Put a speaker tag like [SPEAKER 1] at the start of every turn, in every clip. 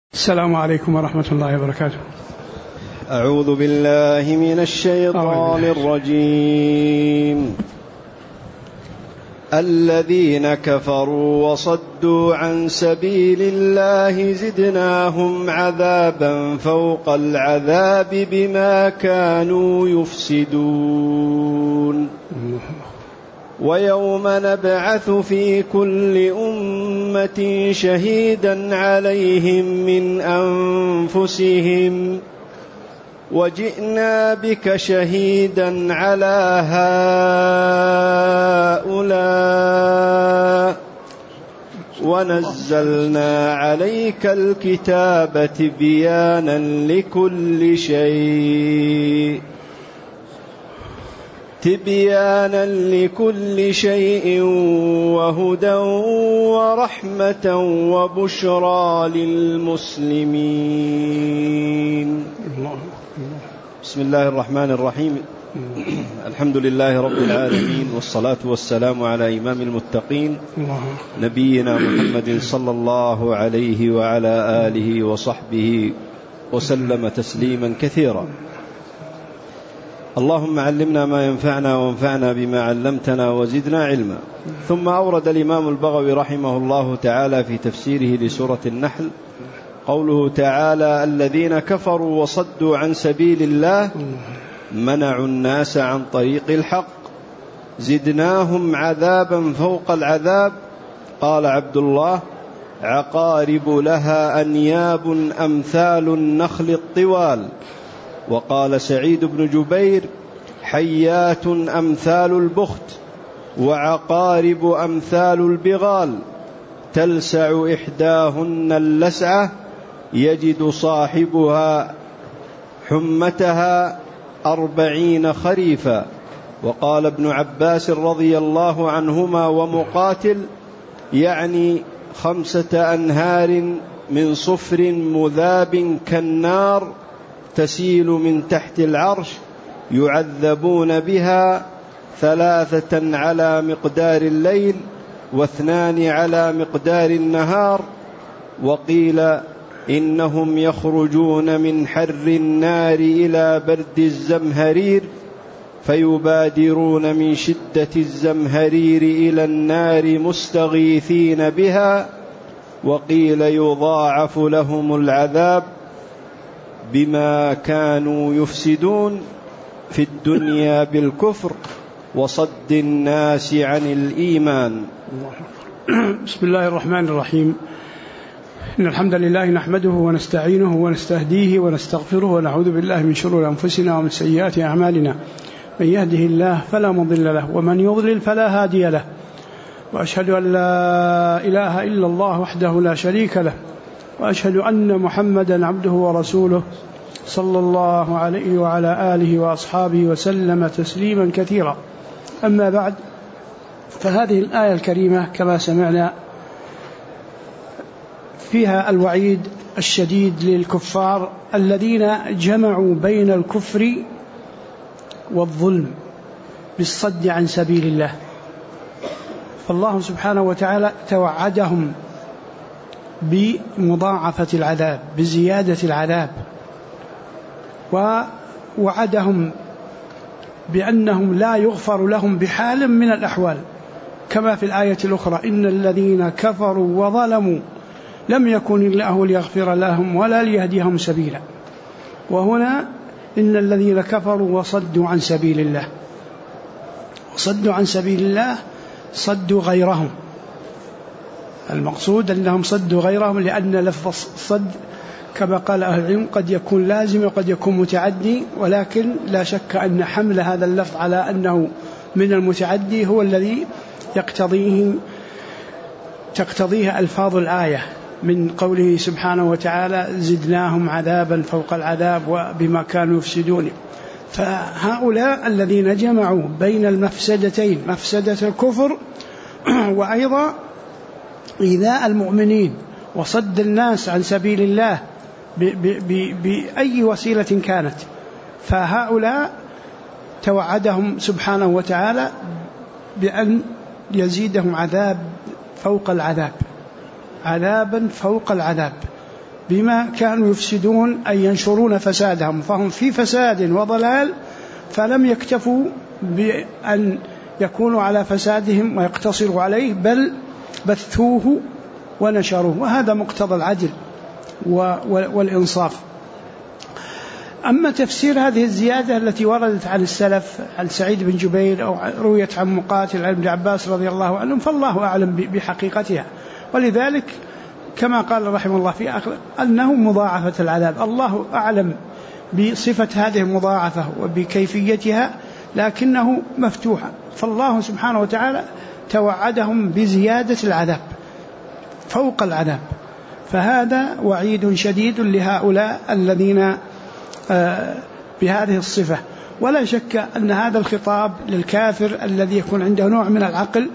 [SPEAKER 1] السلام عليكم ورحمة الله وبركاته.
[SPEAKER 2] أعوذ بالله من الشيطان الرجيم. الذين كفروا وصدوا عن سبيل الله زدناهم عذابا فوق العذاب بما كانوا يفسدون. ويوم نبعث في كل أمة شهيدا عليهم من أنفسهم وجئنا بك شهيدا على هؤلاء ونزلنا عليك الكتاب تبيانا لكل شيء وهدى ورحمة وبشرى للمسلمين. بسم الله الرحمن الرحيم. الحمد لله رب العالمين، والصلاة والسلام على إمام المتقين نبينا محمد صلى الله عليه وعلى آله وصحبه وسلم تسليما كثيرا. اللهم علمنا ما ينفعنا وانفعنا بما علمتنا وزدنا علما. ثم أورد الإمام البغوي رحمه الله تعالى في تفسيره لسورة النحل قوله تعالى: الذين كفروا وصدوا عن سبيل الله منعوا الناس عن طريق الحق زدناهم عذابا فوق العذاب. قال عبد الله: عقارب لها أنياب أمثال النخل الطوال. وقال سعيد بن جبير: حيات أمثال البخت وعقارب أمثال البغال تلسع إحداهن اللسعة يجد صاحبها حمتها 40 خريفا. وقال ابن عباس رضي الله عنهما ومقاتل: يعني 5 أنهار من صفر مذاب كالنار تسيل من تحت العرش يعذبون بها 3 على مقدار الليل و2 على مقدار النهار. وقيل إنهم يخرجون من حر النار إلى برد الزمهرير فيبادرون من شدة الزمهرير إلى النار مستغيثين بها. وقيل يضاعف لهم العذاب بما كانوا يفسدون في الدنيا بالكفر وصد الناس عن الإيمان.
[SPEAKER 1] بسم الله الرحمن الرحيم. إن الحمد لله نحمده ونستعينه ونستهديه ونستغفره ونعوذ بالله من شرور أنفسنا ومن سيئات أعمالنا. من يهده الله فلا مضل له ومن يضلل فلا هادي له. وأشهد أن لا إله إلا الله وحده لا شريك له، وأشهد أن محمدا عبده ورسوله صلى الله عليه وعلى آله وأصحابه وسلم تسليما كثيرا. أما بعد، فهذه الآية الكريمة كما سمعنا فيها الوعيد الشديد للكفار الذين جمعوا بين الكفر والظلم بالصد عن سبيل الله. فالله سبحانه وتعالى توعدهم بمضاعفة العذاب، بزيادة العذاب، ووعدهم بأنهم لا يغفر لهم بحال من الأحوال، كما في الآية الأخرى: إن الذين كفروا وظلموا لم يكن الله ليغفر لهم ولا ليهديهم سبيلا. وهنا إن الذين كفروا وصدوا عن سبيل الله، وصدوا عن سبيل الله صدوا غيرهم. المقصود أنهم صدوا غيرهم، لأن لفظ صد كما قال أهل العلم قد يكون لازم وقد يكون متعدي، ولكن لا شك أن حمل هذا اللفظ على أنه من المتعدي هو الذي تقتضيه ألفاظ الآية من قوله سبحانه وتعالى: زدناهم عذابا فوق العذاب وبما كانوا يفسدون. فهؤلاء الذين جمعوا بين المفسدتين، مفسدة الكفر وأيضا إيذاء المؤمنين وصد الناس عن سبيل الله بأي وسيلة كانت، فهؤلاء توعدهم سبحانه وتعالى بأن يزيدهم عذاب فوق العذاب، عذابا فوق العذاب. بما كانوا يفسدون أي ينشرون فسادهم، فهم في فساد وضلال، فلم يكتفوا بأن يكونوا على فسادهم ويقتصروا عليه، بل بثوه ونشروه، وهذا مقتضى العدل والإنصاف. أما تفسير هذه الزيادة التي وردت عن السلف عن سعيد بن جبير أو رويت عن مقاتل عن ابن عباس رضي الله عنهم، فالله أعلم بحقيقتها، ولذلك كما قال رحمه الله في آخر أنه مضاعفة العذاب، الله أعلم بصفة هذه المضاعفة وبكيفيتها، لكنه مفتوحة، فالله سبحانه وتعالى توعدهم بزيادة العذاب فوق العذاب، فهذا وعيد شديد لهؤلاء الذين بهذه الصفة. ولا شك أن هذا الخطاب للكافر الذي يكون عنده نوع من العقل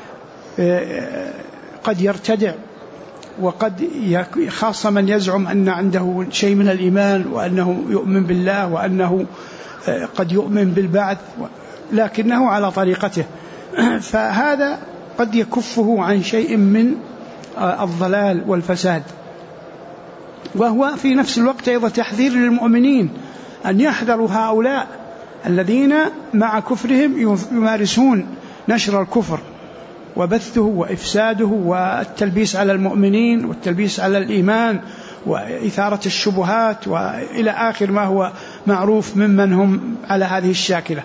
[SPEAKER 1] قد يرتدع، وقد خاصة من يزعم أن عنده شيء من الإيمان وأنه يؤمن بالله وأنه قد يؤمن بالبعث، لكنه على طريقته، فهذا قد يكفه عن شيء من الضلال والفساد. وهو في نفس الوقت أيضا تحذير للمؤمنين أن يحذروا هؤلاء الذين مع كفرهم يمارسون نشر الكفر وبثه وإفساده والتلبيس على المؤمنين والتلبيس على الإيمان وإثارة الشبهات وإلى آخر ما هو معروف ممن هم على هذه الشاكلة.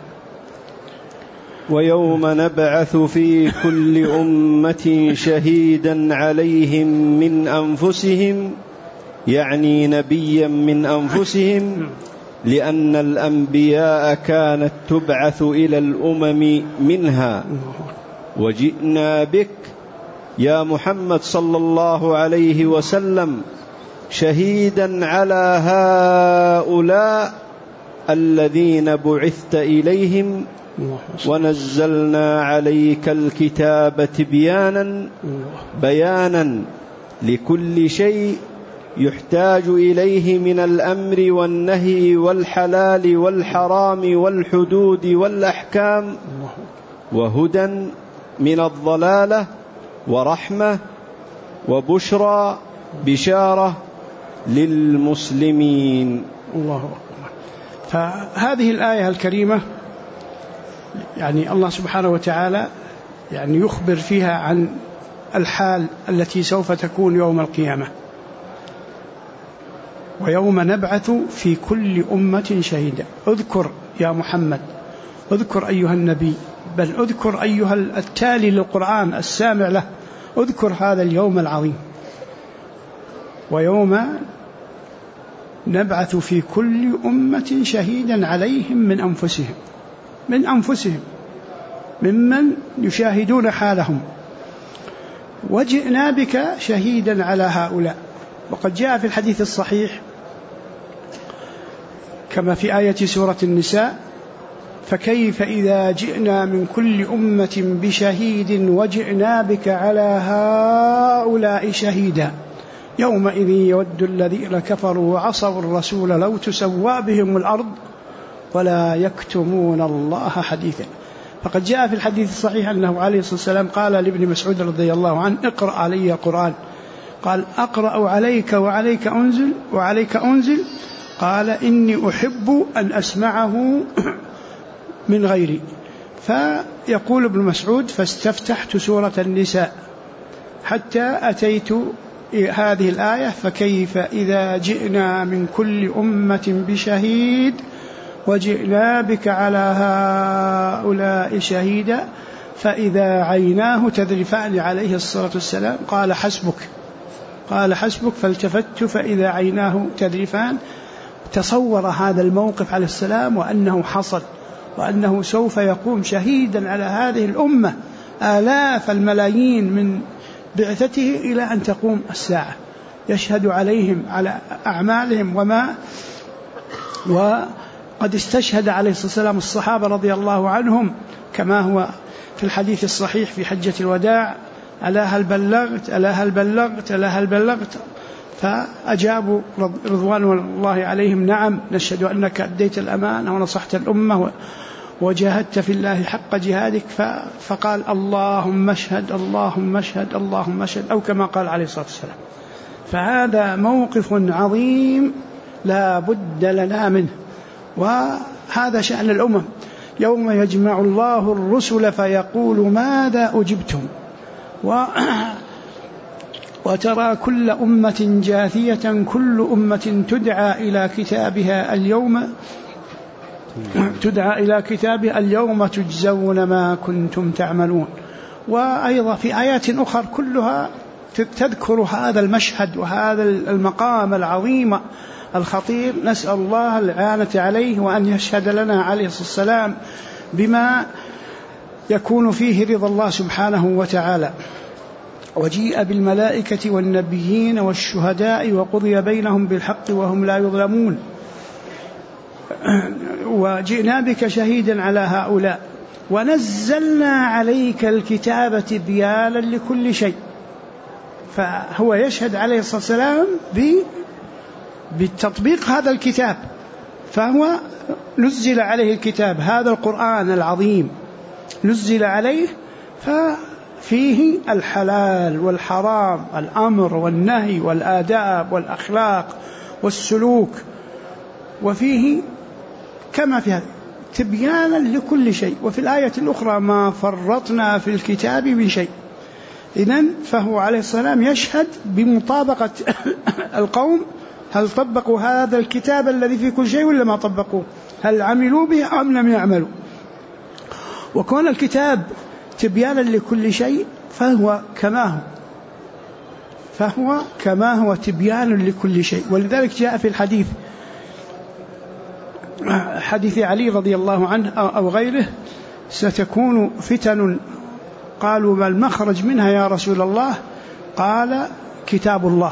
[SPEAKER 2] ويوم نبعث في كل أمة شهيدا عليهم من أنفسهم، يعني نبيا من أنفسهم، لأن الأنبياء كانت تبعث إلى الأمم منها، وجئنا بك يا محمد صلى الله عليه وسلم شهيدا على هؤلاء الذين بعثت إليهم، ونزلنا عليك الكتاب بيانا لكل شيء يحتاج إليه من الأمر والنهي والحلال والحرام والحدود والأحكام، وهدى من الضلالة ورحمة وبشرى بشارة للمسلمين.
[SPEAKER 1] الله أكبر. فهذه الآية الكريمة يعني الله سبحانه وتعالى يعني يخبر فيها عن الحال التي سوف تكون يوم القيامة. ويوم نبعث في كل أمة شهيدا، اذكر يا محمد، اذكر أيها النبي، بل اذكر أيها التالي للقرآن السامع له، اذكر هذا اليوم العظيم. ويوم نبعث في كل أمة شهيدا عليهم من أنفسهم ممن يشاهدون حالهم، وجئنا بك شهيدا على هؤلاء. وقد جاء في الحديث الصحيح كما في آية سورة النساء: فكيف إذا جئنا من كل أمة بشهيد وجئنا بك على هؤلاء شهيدا يومئذ يود الذين كفروا وعصوا الرسول لو تسوى بهم الأرض ولا يكتمون الله حديثا. فقد جاء في الحديث الصحيح أنه عليه الصلاة والسلام قال لابن مسعود رضي الله عنه: اقرأ علي القرآن. قال: أقرأ عليك وعليك أنزل؟ قال: إني أحب أن أسمعه من غيري. فيقول ابن مسعود: فاستفتحت سورة النساء حتى أتيت هذه الآية: فكيف إذا جئنا من كل أمة بشهيد وجئنا بك على هؤلاء شهيدا فإذا عيناه تذرفان عليه الصلاة والسلام. قال: حسبك. فالتفت فإذا عيناه تذرفان. تصور هذا الموقف عليه السلام وأنه حصل، وأنه سوف يقوم شهيدا على هذه الأمة، آلاف الملايين من بعثته إلى أن تقوم الساعة، يشهد عليهم على أعمالهم وقد استشهد عليه الصلاة والسلام الصحابة رضي الله عنهم كما هو في الحديث الصحيح في حجة الوداع: ألا هل بلغت؟ فأجابوا رضوان الله عليهم: نعم، نشهد أنك أديت الأمانة ونصحت الأمة وجاهدت في الله حق جهادك. فقال: اللهم اشهد، اللهم اشهد، اللهم اشهد، أو كما قال عليه الصلاة والسلام. فهذا موقف عظيم لا بد لنا منه، وهذا شأن الأمم. يوم يجمع الله الرسل فيقول ماذا أجبتم، وترى كل أمة جاثية كل أمة تدعى إلى كتابها اليوم تجزون ما كنتم تعملون. وأيضا في آيات أخرى كلها تذكر هذا المشهد وهذا المقام العظيم الخطير. نسأل الله الإعانة عليه، وأن يشهد لنا عليه الصلاة والسلام بما يكون فيه رضا الله سبحانه وتعالى. وجيء بالملائكة والنبيين والشهداء وقضي بينهم بالحق وهم لا يظلمون، وجئنا بك شهيدا على هؤلاء ونزلنا عليك الكتاب تبيانا لكل شيء. فهو يشهد عليه الصلاة والسلام بالتطبيق هذا الكتاب، فهو نزل عليه الكتاب، هذا القرآن العظيم نزل عليه، ففيه الحلال والحرام، الأمر والنهي والآداب والأخلاق والسلوك، وفيه كما في هذا تبيانا لكل شيء. وفي الآية الأخرى ما فرطنا في الكتاب من شيء. إذن فهو عليه السلام يشهد بمطابقة القوم، هل طبقوا هذا الكتاب الذي فيه كل شيء ولا ما طبقوه، هل عملوا به أم لم يعملوا. وكون الكتاب تبيانا لكل شيء فهو كما هو تبيان لكل شيء. ولذلك جاء في الحديث حديث علي رضي الله عنه أو غيره: ستكون فتن، قالوا ما المخرج منها يا رسول الله؟ قال: كتاب الله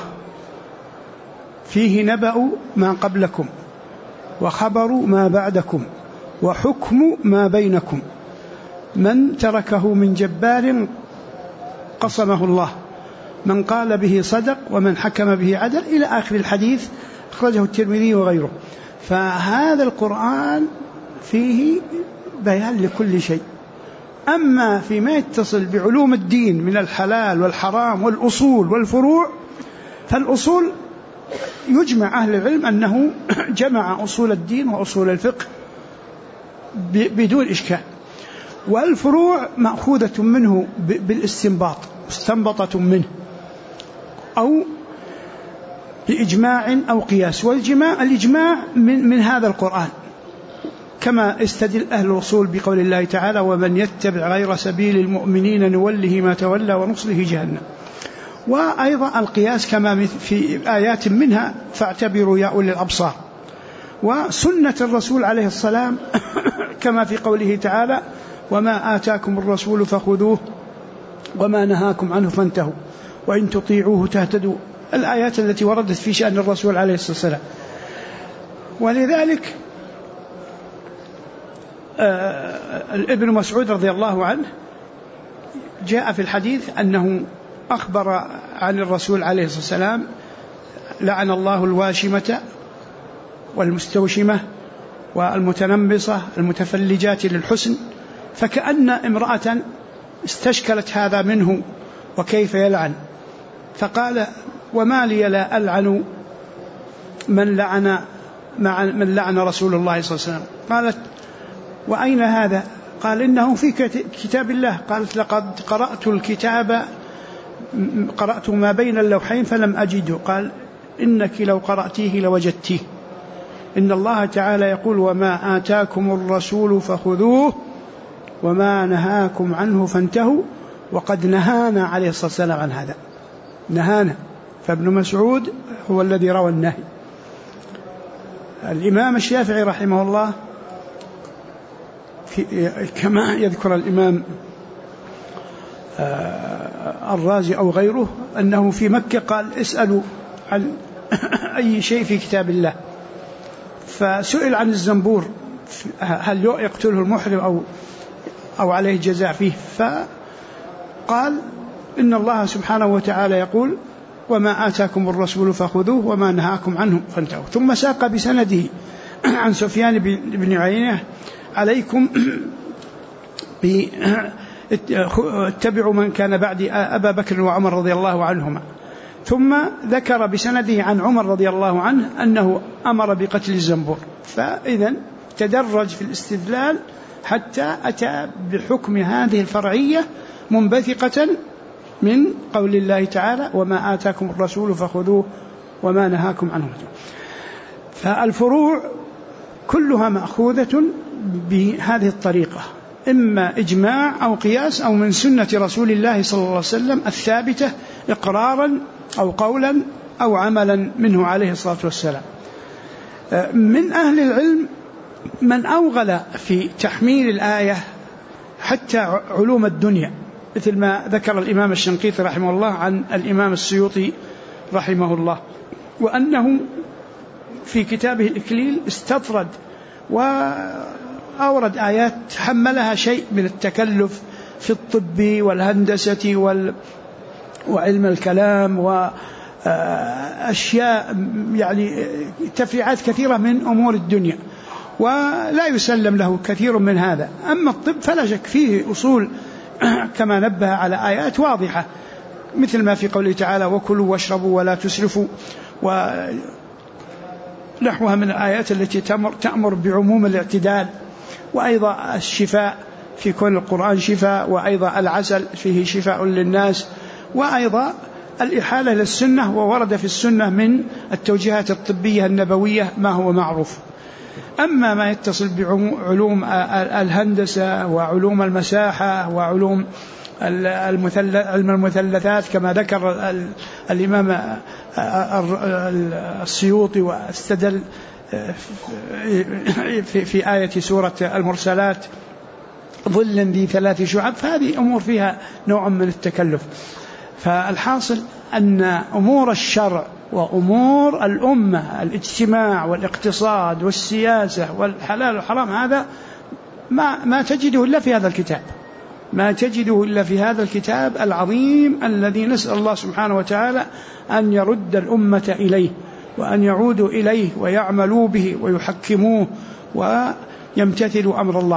[SPEAKER 1] فيه نبأ ما قبلكم وخبر ما بعدكم وحكم ما بينكم، من تركه من جبار قصمه الله، من قال به صدق ومن حكم به عدل، إلى آخر الحديث، أخرجه الترمذي وغيره. فهذا القرآن فيه بيان لكل شيء. أما فيما يتصل بعلوم الدين من الحلال والحرام والأصول والفروع، فالأصول يجمع أهل العلم أنه جمع أصول الدين وأصول الفقه بدون إشكال، والفروع مأخوذة منه بالاستنباط، مستنبطة منه أو بإجماع أو قياس. الإجماع من هذا القرآن، كما استدل أهل الأصول بقول الله تعالى: ومن يتبع غير سبيل المؤمنين نوله ما تولى ونصله جهنم. وأيضا القياس كما في آيات منها: فاعتبروا يا أولي الأبصار. وسنة الرسول عليه السلام كما في قوله تعالى: وما آتاكم الرسول فخذوه وما نهاكم عنه فانتهوا وإن تطيعوه تهتدوا، الآيات التي وردت في شأن الرسول عليه الصلاة والسلام. ولذلك ابن مسعود رضي الله عنه جاء في الحديث أنه أخبر عن الرسول عليه الصلاة والسلام: لعن الله الواشمة والمستوشمة والمتنمصة المتفلجات للحسن. فكأن امرأة استشكلت هذا منه وكيف يلعن، فقال: وما لي لا ألعن من لعن رسول الله صلى الله عليه وسلم. قالت: وأين هذا؟ قال: إنه في كتاب الله. قالت: لقد قرأت الكتاب، قرأت ما بين اللوحين فلم أجده. قال: إنك لو قرأتيه لوجدتيه. إن الله تعالى يقول: وما آتاكم الرسول فخذوه وما نهاكم عنه فانتهوا. وقد نهانا عليه الصلاة والسلام عن هذا، نهانا. فابن مسعود هو الذي روى النهي. الإمام الشافعي رحمه الله كما يذكر الإمام الرازي أو غيره أنه في مكة قال: اسألوا عن أي شيء في كتاب الله. فسئل عن الزنبور هل يقتله المحرم أو عليه جزاء فيه، فقال: إن الله سبحانه وتعالى يقول: وما آتاكم الرسول فخذوه وما نهاكم عنه فانتهوا. ثم ساق بسنده عن سفيان بن عيينة: عليكم اتبعوا من كان بعد أبا بكر وعمر رضي الله عنهما. ثم ذكر بسنده عن عمر رضي الله عنه أنه أمر بقتل الزنبور. فإذن تدرج في الاستدلال حتى أتى بحكم هذه الفرعية منبثقة من قول الله تعالى: وما آتاكم الرسول فخذوه وما نهاكم عنه. فالفروع كلها مأخوذة بهذه الطريقة، إما إجماع أو قياس أو من سنة رسول الله صلى الله عليه وسلم الثابتة إقرارا أو قولا أو عملا منه عليه الصلاة والسلام. من أهل العلم من أوغل في تحميل الآية حتى علوم الدنيا، مثل ما ذكر الإمام الشنقيطي رحمه الله عن الإمام السيوطي رحمه الله، وأنه في كتابه الإكليل استطرد وأورد آيات حملها شيء من التكلف في الطب والهندسة وعلم الكلام وأشياء يعني تفريعات كثيرة من أمور الدنيا، ولا يسلم له كثير من هذا. أما الطب فلا شك فيه أصول كما نبه على آيات واضحة، مثل ما في قوله تعالى: وكلوا واشربوا ولا تسرفوا، ونحوها من الآيات التي تأمر بعموم الاعتدال. وأيضا الشفاء في كون القرآن شفاء، وأيضا العسل فيه شفاء للناس، وأيضا الإحالة للسنة، وورد في السنة من التوجيهات الطبية النبوية ما هو معروف. أما ما يتصل بعلوم الهندسة وعلوم المساحة وعلوم علم المثلثات كما ذكر الإمام السيوطي واستدل في آية سورة المرسلات: ظل ذي 3 شعب، فهذه أمور فيها نوع من التكلف. فالحاصل أن أمور الشرع وأمور الأمة، الاجتماع والاقتصاد والسياسة والحلال والحرام، هذا ما تجده إلا في هذا الكتاب، ما تجده إلا في هذا الكتاب العظيم الذي نسأل الله سبحانه وتعالى أن يرد الأمة إليه، وأن يعودوا إليه ويعملوا به ويحكموه ويمتثلوا أمر الله.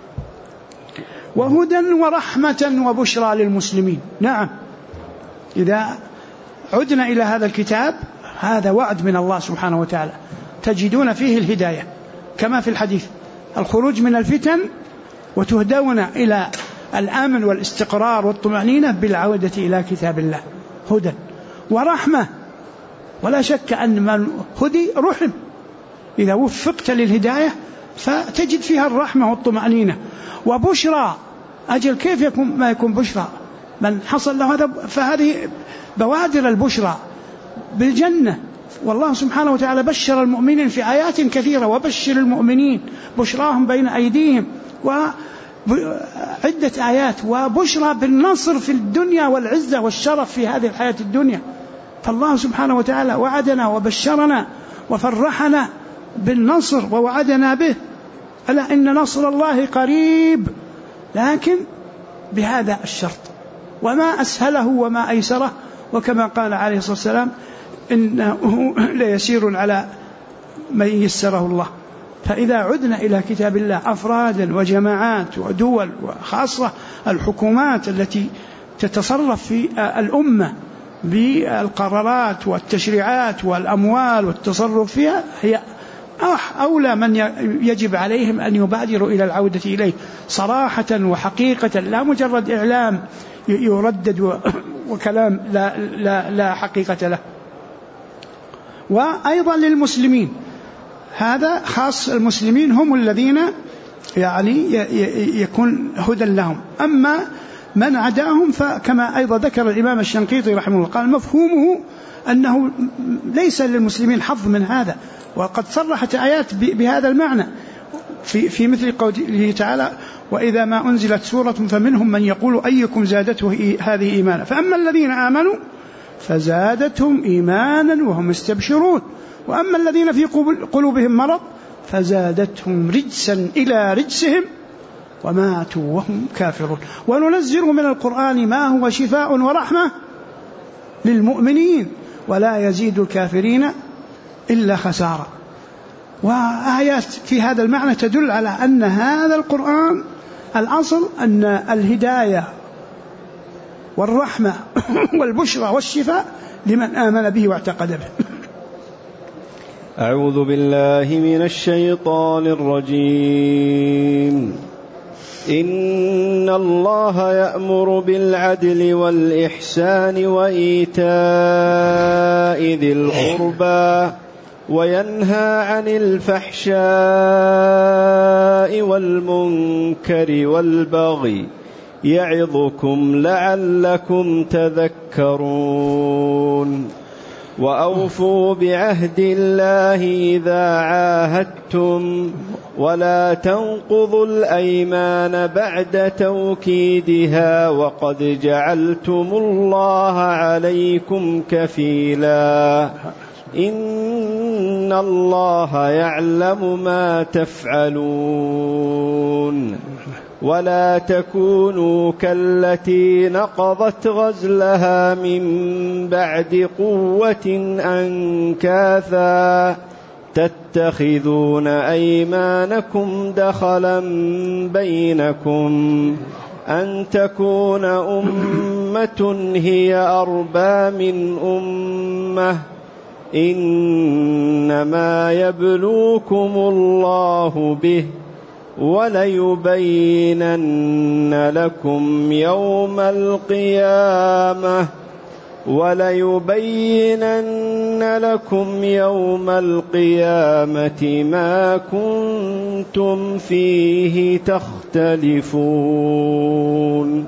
[SPEAKER 1] وهدى ورحمة وبشرى للمسلمين. نعم، إذا عدنا إلى هذا الكتاب هذا وعد من الله سبحانه وتعالى تجدون فيه الهداية، كما في الحديث: الخروج من الفتن وتهدون إلى الأمن والاستقرار والطمأنينة بالعودة إلى كتاب الله. هدى ورحمة، ولا شك أن من هدي رحم، إذا وفقت للهداية فتجد فيها الرحمة والطمأنينة. وبشرى، أجل كيف ما يكون بشرى من حصل له هذا؟ فهذه بوادر البشرى بالجنة، والله سبحانه وتعالى بشر المؤمنين في آيات كثيرة: وبشر المؤمنين بشراهم بين أيديهم، وعدة آيات، وبشرى بالنصر في الدنيا والعزة والشرف في هذه الحياة الدنيا. فالله سبحانه وتعالى وعدنا وبشرنا وفرحنا بالنصر ووعدنا به: ألا إن نصر الله قريب، لكن بهذا الشرط، وما أسهله وما أيسره، وكما قال عليه الصلاة والسلام: إنه ليسير على من يسره الله. فإذا عدنا إلى كتاب الله أفرادا وجماعات ودول وخاصة الحكومات التي تتصرف في الأمة بالقرارات والتشريعات والأموال والتصرف فيها، هي أولى من يجب عليهم أن يبادروا إلى العودة إليه صراحة وحقيقة، لا مجرد إعلام يردد وكلام لا حقيقة له. وأيضا للمسلمين، هذا خاص المسلمين، هم الذين يعني يكون هدى لهم. أما من عداهم فكما أيضا ذكر الإمام الشنقيطي رحمه الله قال: مفهومه أنه ليس للمسلمين حظ من هذا، وقد صرحت آيات بهذا المعنى في مثل قوله تعالى: وإذا ما أنزلت سورة فمنهم من يقول أيكم زادته هذه إيمانا، فأما الذين آمنوا فزادتهم إيمانا وهم يستبشرون، وأما الذين في قلوبهم مرض فزادتهم رجسا إلى رجسهم وماتوا وهم كافرون. وننزل من القرآن ما هو شفاء ورحمة للمؤمنين ولا يزيد الكافرين إلا خسارة. وآيات في هذا المعنى تدل على أن هذا القرآن الأصل أن الهداية والرحمة والبشرى والشفاء لمن آمن به واعتقد به.
[SPEAKER 2] أعوذ بالله من الشيطان الرجيم. إن الله يأمر بالعدل والإحسان وإيتاء ذي القربى وينهى عن الفحشاء والمنكر والبغي يعظكم لعلكم تذكرون. وأوفوا بعهد الله إذا عاهدتم ولا تنقضوا الأيمان بعد توكيدها وقد جعلتم الله عليكم كفيلا إن الله يعلم ما تفعلون. ولا تكونوا كالتي نقضت غزلها من بعد قوة أنكاثا تتخذون أيمانكم دخلا بينكم أن تكون أمة هي أربى من أمة إنما يبلوكم الله به وليبينن لكم يوم القيامة ما كنتم فيه تختلفون.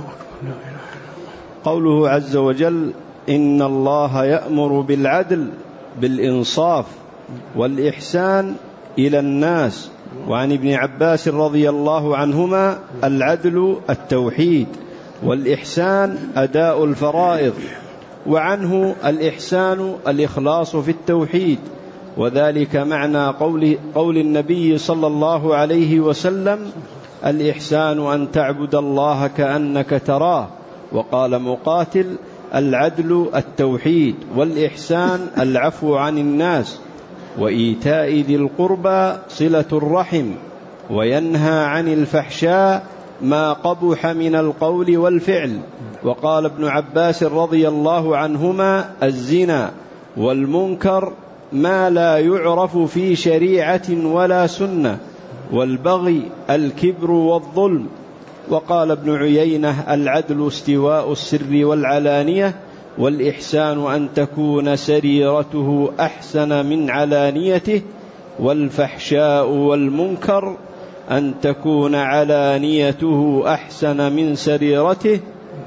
[SPEAKER 2] قوله عز وجل: إن الله يأمر بالعدل بالإنصاف والإحسان إلى الناس. وعن ابن عباس رضي الله عنهما: العدل التوحيد، والإحسان أداء الفرائض. وعنه: الإحسان الإخلاص في التوحيد، وذلك معنى قول النبي صلى الله عليه وسلم: الإحسان أن تعبد الله كأنك تراه. وقال مقاتل: العدل التوحيد، والإحسان العفو عن الناس، وإيتاء ذي القربى صلة الرحم، وينهى عن الفحشاء ما قبح من القول والفعل. وقال ابن عباس رضي الله عنهما: الزنا والمنكر ما لا يعرف في شريعة ولا سنة، والبغي الكبر والظلم. وقال ابن عيينة: العدل استواء السر والعلانية، والإحسان أن تكون سريرته أحسن من علانيته، والفحشاء والمنكر أن تكون علانيته أحسن من سريرته.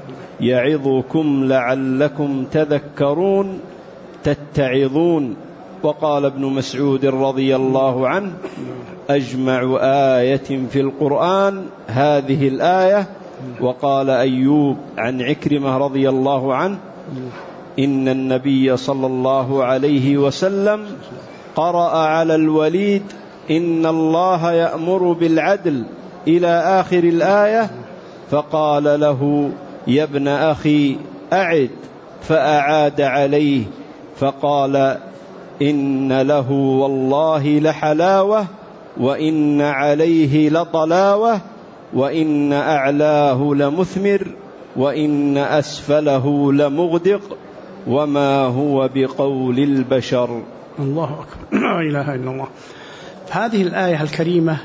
[SPEAKER 2] يعظكم لعلكم تذكرون، تتعظون. وقال ابن مسعود رضي الله عنه: أجمع آية في القرآن هذه الآية. وقال أيوب عن عكرمة رضي الله عنه: إن النبي صلى الله عليه وسلم قرأ على الوليد: إن الله يأمر بالعدل إلى آخر الآية، فقال له: يا ابن أخي أعد، فأعاد عليه فقال: إن له والله لحلاوة، وإن عليه لطلاوة، وإن أعلاه لمثمر، وإن أسفله لمغدق، وما هو بقول البشر.
[SPEAKER 1] الله أكبر، لا إله إلا الله. هذه الآية الكريمة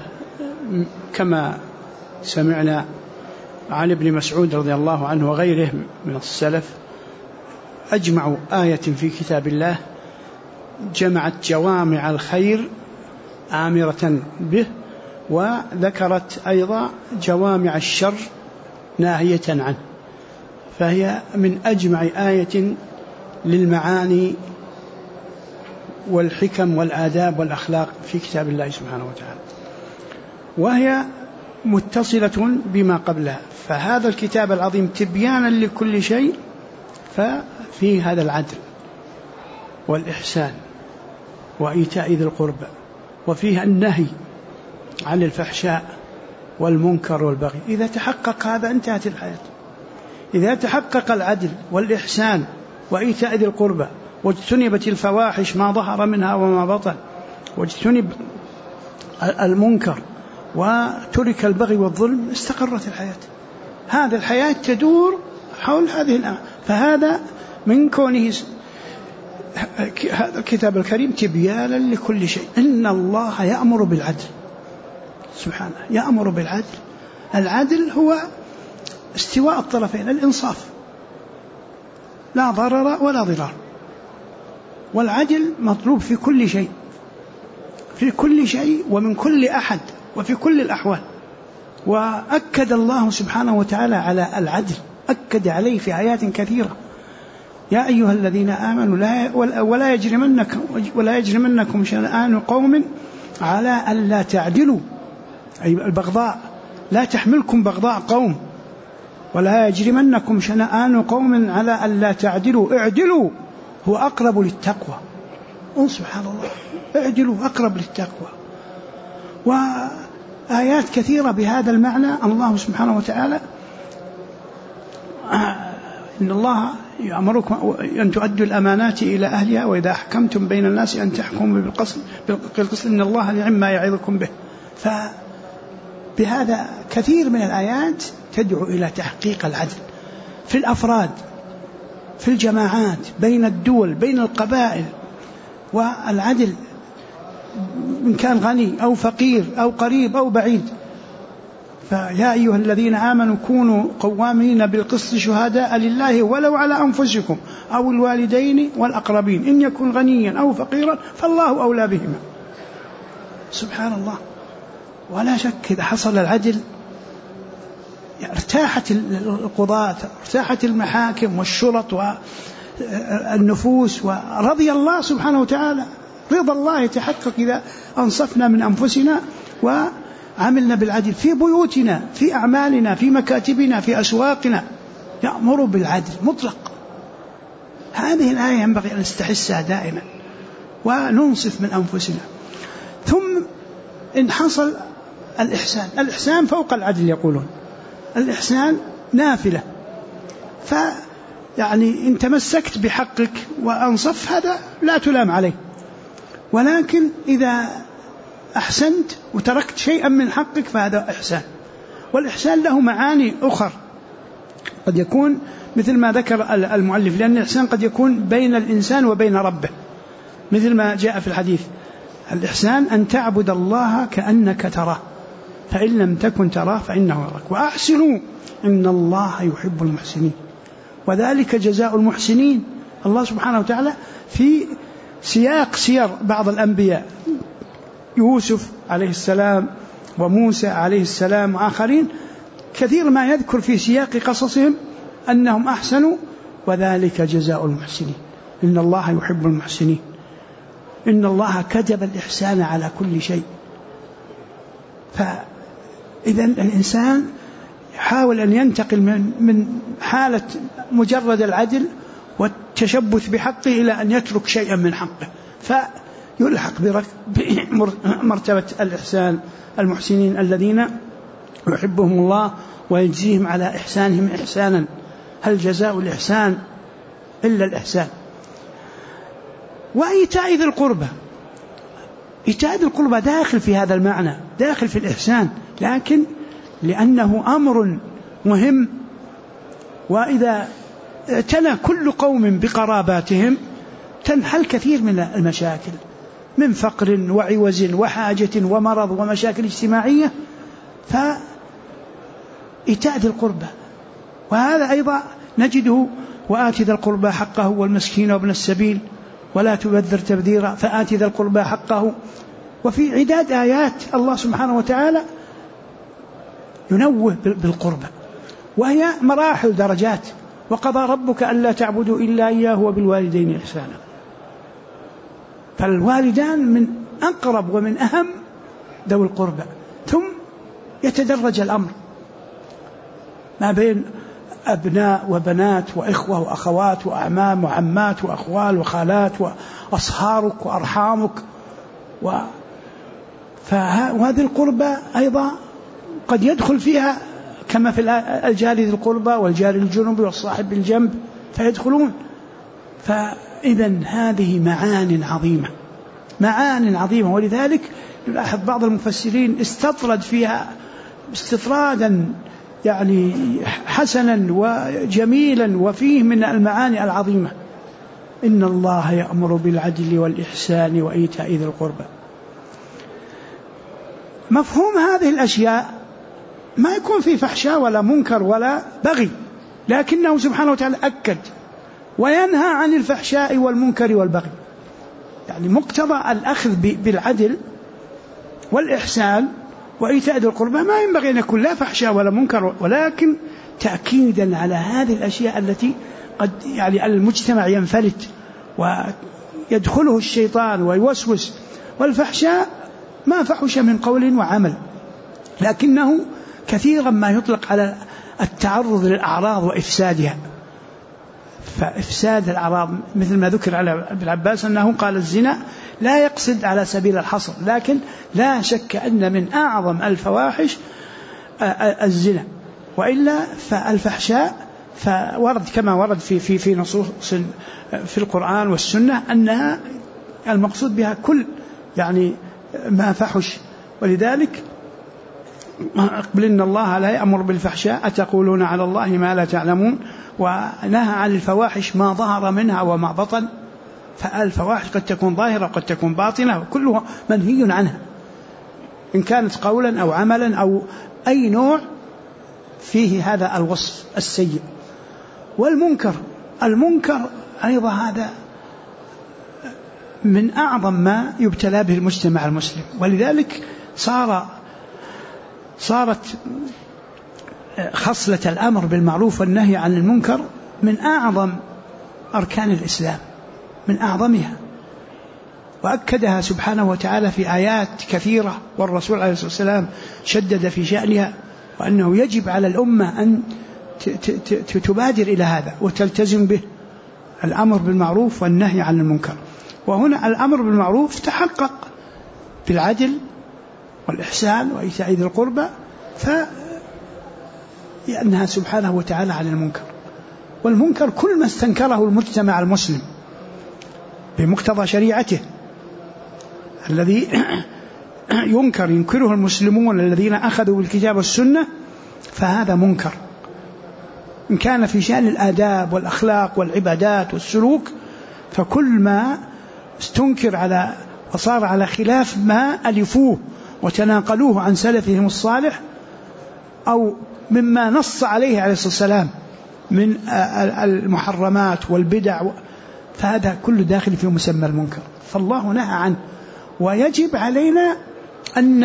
[SPEAKER 1] كما سمعنا عن ابن مسعود رضي الله عنه وغيره من السلف، أجمع آية في كتاب الله جمعت جوامع الخير آمرة به، وذكرت أيضا جوامع الشر ناهية عنه، فهي من أجمع آية للمعاني والحكم والآداب والأخلاق في كتاب الله سبحانه وتعالى، وهي متصلة بما قبلها. فهذا الكتاب العظيم تبيانا لكل شيء، ففي هذا العدل والإحسان وإيتاء ذي القربى، وفيها النهي عن الفحشاء والمنكر والبغي. إذا تحقق هذا انتهت الحياة. إذا تحقق العدل والإحسان وإيتاء ذي القربى، واجتنبت الفواحش ما ظهر منها وما بطن، واجتنب المنكر، وترك البغي والظلم، استقرت الحياة. هذا الحياة تدور حول هذه فهذا من كونه هذا الكتاب الكريم تبيانا لكل شيء. إن الله يأمر بالعدل، سبحانه يأمر بالعدل. العدل هو استواء الطرفين، الإنصاف، لا ضرر ولا ضرار. والعدل مطلوب في كل شيء، في كل شيء ومن كل أحد وفي كل الأحوال. وأكد الله سبحانه وتعالى على العدل، أكد عليه في آيات كثيرة: يا أيها الذين آمنوا ولا يجرمنكم شنآن قوم على ألا تعدلوا، أي البغضاء، لا تحملكم بغضاء قوم، ولا يجرمنكم شنآن قوم على ألا تعدلوا اعدلوا هو أقرب للتقوى. سبحان الله، اعدلوا أقرب للتقوى. وآيات كثيرة بهذا المعنى. الله سبحانه وتعالى إن الله يأمركم أن تؤدوا الأمانات إلى أهلها وإذا حكمتم بين الناس أن تحكموا بالقسط إن الله نعم ما يعظكم به. فبهذا كثير من الآيات تدعو إلى تحقيق العدل في الأفراد، في الجماعات، بين الدول، بين القبائل. والعدل إن كان غني أو فقير أو قريب أو بعيد. فيا أيها الذين آمنوا كونوا قوامين بالقسط شهداء لله ولو على أنفسكم أو الوالدين والأقربين إن يكن غنيا أو فقيرا فالله أولى بهما. سبحان الله. ولا شك إذا حصل العدل ارتاحت القضاة، ارتاحت المحاكم والشرط والنفوس، ورضي الله سبحانه وتعالى. رضا الله يتحقق إذا أنصفنا من أنفسنا وعملنا بالعدل في بيوتنا، في أعمالنا، في مكاتبنا، في أسواقنا. يأمر بالعدل مطلق. هذه الآية ينبغي أن نستحسها دائما وننصف من أنفسنا. ثم إن حصل الإحسان فوق العدل يقولون، الإحسان نافلة. فيعني إن تمسكت بحقك وأنصف هذا لا تلام عليه، ولكن إذا أحسنت وتركت شيئا من حقك فهذا إحسان. والإحسان له معاني أخر، قد يكون مثل ما ذكر المؤلف، لأن الإحسان قد يكون بين الإنسان وبين ربه، مثل ما جاء في الحديث: الإحسان أن تعبد الله كأنك تراه فإن لم تكن تراه فإنه يراك وأحسنوا إن الله يحب المحسنين وذلك جزاء المحسنين. الله سبحانه وتعالى في سياق سير بعض الأنبياء، يوسف عليه السلام وموسى عليه السلام وآخرين، كثير ما يذكر في سياق قصصهم أنهم أحسنوا وذلك جزاء المحسنين. إن الله يحب المحسنين. إن الله كتب الإحسان على كل شيء. فإذا الإنسان يحاول أن ينتقل من حالة مجرد العدل والتشبث بحقه إلى أن يترك شيئا من حقه، فيلحق بمرتبة الإحسان، المحسنين الذين يحبهم الله ويجزيهم على إحسانهم إحسانا. هل جزاء الإحسان إلا الإحسان؟ وإيتاء ذي القربى، إيتاء ذي القربى داخل في هذا المعنى، داخل في الإحسان، لكن لأنه أمر مهم. وإذا اعتنى كل قوم بقراباتهم تنحل كثير من المشاكل من فقر وعوز وحاجة ومرض ومشاكل اجتماعية. فإيتاء ذي القربى، وهذا أيضا نجده: وآت ذا القربى حقه والمسكين وابن السبيل ولا تبذر تبذيرا فآت ذا القربى حقه. وفي عداد آيات الله سبحانه وتعالى ينوه بالقربى، وهي مراحل درجات. وقضى ربك ألا تعبدوا إلا إياه وبالوالدين إحسانا. فالوالدان من أقرب ومن أهم ذوي القربى، ثم يتدرج الأمر ما بين أبناء وبنات وإخوة وأخوات وأعمام وعمات وأخوال وخالات وأصهارك وأرحامك. وهذه القربى أيضا قد يدخل فيها كما في الجار ذي القربى والجار الجنب والصاحب بالجنب فيدخلون. فإذا هذه معان عظيمة. ولذلك نلاحظ بعض المفسرين استطرد فيها استطرادا يعني حسنا وجميلا وفيه من المعاني العظيمة. إن الله يأمر بالعدل والإحسان وإيتاء ذي القربى. مفهوم هذه الأشياء ما يكون في فحشاء ولا منكر ولا بغي، لكنه سبحانه وتعالى أكد وينهى عن الفحشاء والمنكر والبغي. يعني مقتضى الأخذ بالعدل والإحسان وإيتاء ذي القربى ما ينبغي أن يكون لا فحشاء ولا منكر، ولكن تأكيدا على هذه الأشياء التي قد يعني المجتمع ينفلت ويدخله الشيطان ويوسوس. والفحشاء ما فحش من قول وعمل، لكنه كثيرا ما يطلق على التعرض للأعراض وإفسادها. فإفساد الأعراض مثل ما ذكر على ابن عباس أنه قال الزنا لا يقصد على سبيل الحصر، لكن لا شك أن من أعظم الفواحش الزنا، وإلا فالفحشاء فورد كما ورد في نصوص في القرآن والسنة أنها المقصود بها كل يعني ما فحش. ولذلك أقبل إن الله لا يأمر بالفحشاء أتقولون على الله ما لا تعلمون، ونهى عن الفواحش ما ظهر منها وما بطن. فالفواحش قد تكون ظاهرة وقد تكون باطنة، وكلها منهي عنها إن كانت قولا أو عملا أو أي نوع فيه هذا الوصف السيء. والمنكر أيضا هذا من أعظم ما يبتلى به المجتمع المسلم، ولذلك صارت خصلة الأمر بالمعروف والنهي عن المنكر من أعظم أركان الإسلام، من أعظمها، وأكدها سبحانه وتعالى في آيات كثيرة، والرسول عليه الصلاة والسلام شدد في شأنها، وأنه يجب على الأمة أن تبادر إلى هذا وتلتزم به، الأمر بالمعروف والنهي عن المنكر. وهنا الأمر بالمعروف تحقق بالعدل والإحسان وإيتاء ذي القربى، فينهى سبحانه وتعالى عن المنكر. والمنكر كل ما استنكره المجتمع المسلم بمقتضى شريعته الذي ينكره المسلمون الذين أخذوا بالكتاب والسنة، فهذا منكر. إن كان في شأن الآداب والأخلاق والعبادات والسلوك، فكل ما استنكر على وصار على خلاف ما ألفوه وتناقلوه عن سلفهم الصالح أو مما نص عليه عليه الصلاة والسلام من المحرمات والبدع، فهذا كله داخل في مسمى المنكر، فالله نهى عنه. ويجب علينا أن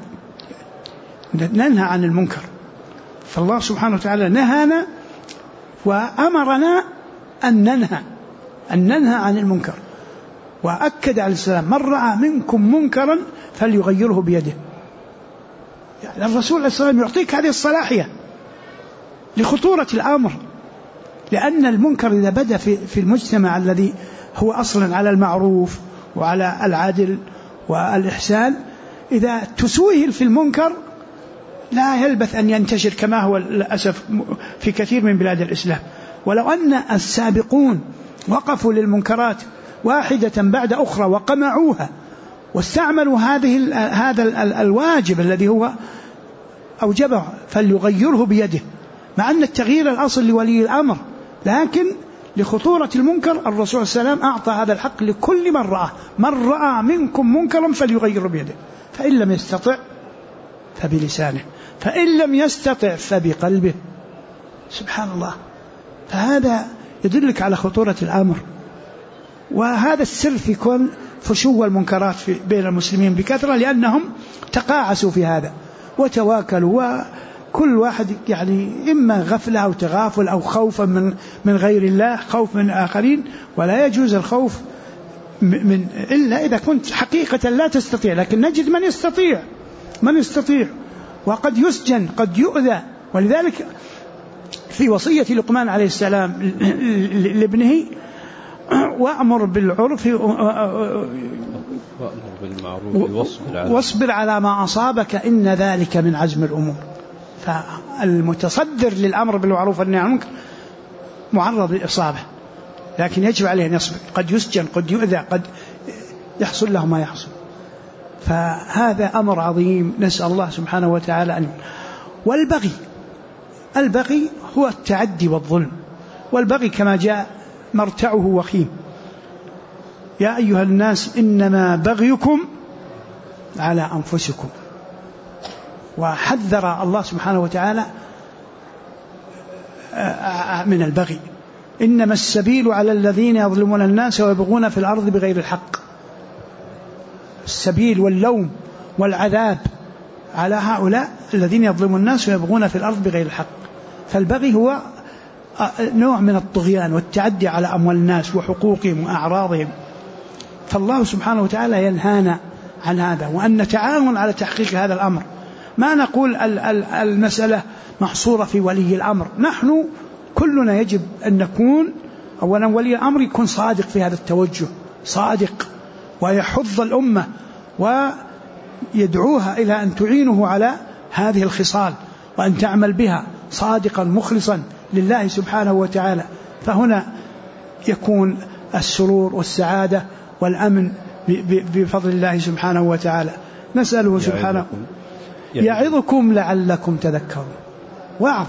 [SPEAKER 1] ننهى عن المنكر، فالله سبحانه وتعالى نهانا وأمرنا أن ننهى عن المنكر. وأكد عليه السلام: من رأى منكم منكرا فليغيره بيده. يعني الرسول عليه السلام يعطيك هذه الصلاحية لخطورة الأمر، لأن المنكر إذا بدأ في المجتمع الذي هو أصلا على المعروف وعلى العدل والإحسان، إذا تسويه في المنكر لا يلبث أن ينتشر كما هو للأسف في كثير من بلاد الإسلام. ولو أن السابقون وقفوا للمنكرات واحدة بعد أخرى وقمعوها واستعملوا هذا الواجب الذي هو أوجبه فليغيره بيده، مع أن التغيير الأصل لولي الأمر، لكن لخطورة المنكر الرسول صلى الله عليه وسلم أعطى هذا الحق لكل من رأى منكم منكرا فليغيره بيده، فإن لم يستطع فبلسانه، فإن لم يستطع فبقلبه. سبحان الله. فهذا يدلك على خطورة الأمر، وهذا السر في كون فشو المنكرات بين المسلمين بكثرة، لأنهم تقاعسوا في هذا وتواكلوا، وكل واحد يعني إما غفلة أو تغافل أو خوفا من غير الله، خوف من الآخرين. ولا يجوز الخوف إلا إذا كنت حقيقة لا تستطيع، لكن نجد من يستطيع وقد يسجن قد يؤذى. ولذلك في وصية لقمان عليه السلام لابنه: وأمر بالعرف واصبر على ما أصابك إن ذلك من عزم الأمور. فالمتصدر للأمر بالمعروف والنهي عن المنكر معرض للإصابة، لكن يجب عليه أن يصبر، قد يسجن قد يؤذى قد يحصل له ما يحصل. فهذا أمر عظيم، نسأل الله سبحانه وتعالى أن. والبغي البغي هو التعدي والظلم، والبغي كما جاء مرتعه وخيم. يا أيها الناس إنما بغيكم على أنفسكم. وحذر الله سبحانه وتعالى من البغي. إنما السبيل على الذين يظلمون الناس ويبغون في الأرض بغير الحق. السبيل واللوم والعذاب على هؤلاء الذين يظلمون الناس ويبغون في الأرض بغير الحق. فالبغي هو نوع من الطغيان والتعدي على أموال الناس وحقوقهم وأعراضهم. فالله سبحانه وتعالى ينهانا عن هذا، وأن نتعاون على تحقيق هذا الأمر. ما نقول المسألة محصورة في ولي الأمر، نحن كلنا يجب أن نكون أولا ولي الأمر يكون صادق في هذا التوجه، صادق، ويحض الأمة ويدعوها إلى أن تعينه على هذه الخصال وأن تعمل بها صادقا مخلصا لله سبحانه وتعالى. فهنا يكون السرور والسعادة والأمن بفضل الله سبحانه وتعالى. نسأله سبحانه يعظكم لعلكم تذكرون. وعظ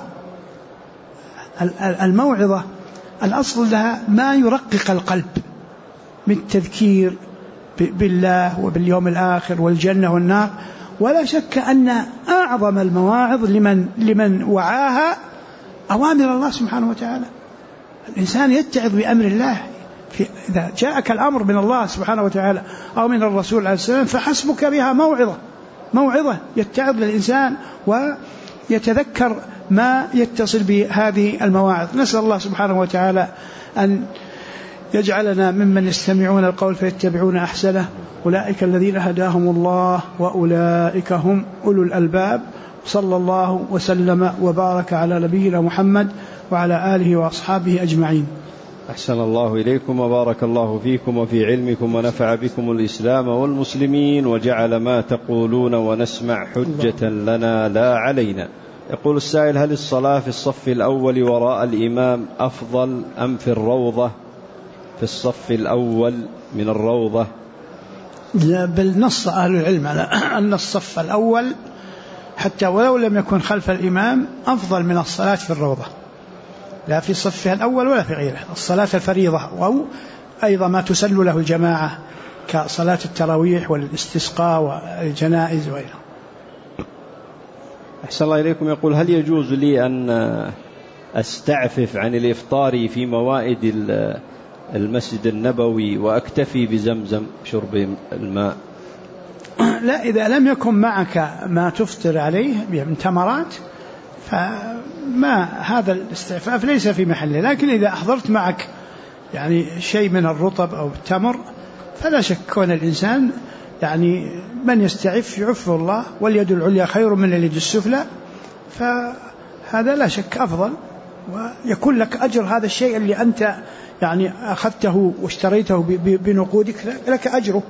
[SPEAKER 1] الموعظة الأصل لها ما يرقق القلب من تذكير بالله وباليوم الآخر والجنة والنار. ولا شك أن أعظم المواعظ لمن وعاها أوامر الله سبحانه وتعالى. الإنسان يتعظ بأمر الله، إذا جاءك الأمر من الله سبحانه وتعالى أو من الرسول عليه السلام فحسبك بها موعظة يتعظ للإنسان ويتذكر ما يتصل بهذه المواعظ. نسأل الله سبحانه وتعالى أن يجعلنا ممن يستمعون القول فيتبعون أحسنه. أولئك الذين هداهم الله وأولئك هم أولو الألباب. صلى الله وسلم وبارك على نبينا محمد وعلى آله وأصحابه أجمعين.
[SPEAKER 2] أحسن الله إليكم وبارك الله فيكم وفي علمكم ونفع بكم الإسلام والمسلمين وجعل ما تقولون ونسمع حجة لنا لا علينا. يقول السائل: هل الصلاة في الصف الأول وراء الإمام أفضل أم في الروضة في الصف الأول من الروضة؟
[SPEAKER 1] بل نص أهل العلم على أن الصف الأول حتى ولو لم يكن خلف الإمام أفضل من الصلاة في الروضة، لا في صفها الأول ولا في غيره. الصلاة الفريضة أو أيضا ما تسل له الجماعة كصلاة التراويح والاستسقاء والجنائز وغيره.
[SPEAKER 2] أحسن الله إليكم. يقول: هل يجوز لي أن أستعفف عن الإفطار في موائد المسجد النبوي وأكتفي بزمزم شرب الماء؟
[SPEAKER 1] لا، إذا لم يكن معك ما تفطر عليه من تمرات فما هذا الاستعفاف ليس في محله. لكن إذا أحضرت معك يعني شيء من الرطب أو التمر فلا شك كون الإنسان يعني من يستعف يعفه الله، واليد العليا خير من اليد السفلى، فهذا لا شك أفضل، ويكون لك أجر هذا الشيء اللي أنت يعني أخذته واشتريته بنقودك، لك أجره.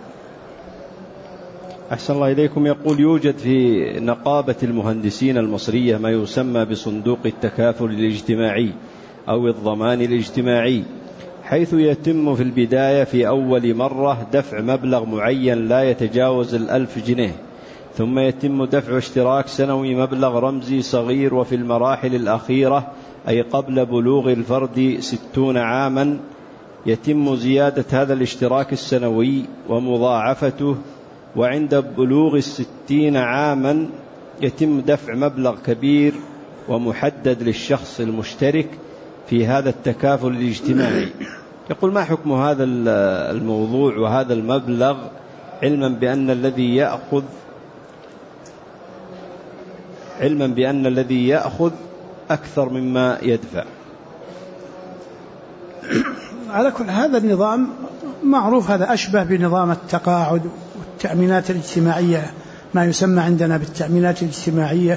[SPEAKER 2] أحسن الله إليكم. يقول: يوجد في نقابة المهندسين المصرية ما يسمى بصندوق التكافل الاجتماعي أو الضمان الاجتماعي، حيث يتم في البداية في أول مرة دفع مبلغ معين لا يتجاوز 1000 جنيه، ثم يتم دفع اشتراك سنوي مبلغ رمزي صغير، وفي المراحل الأخيرة أي قبل بلوغ الفرد 60 عاما يتم زيادة هذا الاشتراك السنوي ومضاعفته، وعند بلوغ 60 عاما يتم دفع مبلغ كبير ومحدد للشخص المشترك في هذا التكافل الاجتماعي. يقول: ما حكم هذا الموضوع وهذا المبلغ، علما بأن الذي يأخذ أكثر مما يدفع؟
[SPEAKER 1] على كل هذا النظام معروف، هذا أشبه بنظام التقاعد والتأمينات الاجتماعية، ما يسمى عندنا بالتأمينات الاجتماعية،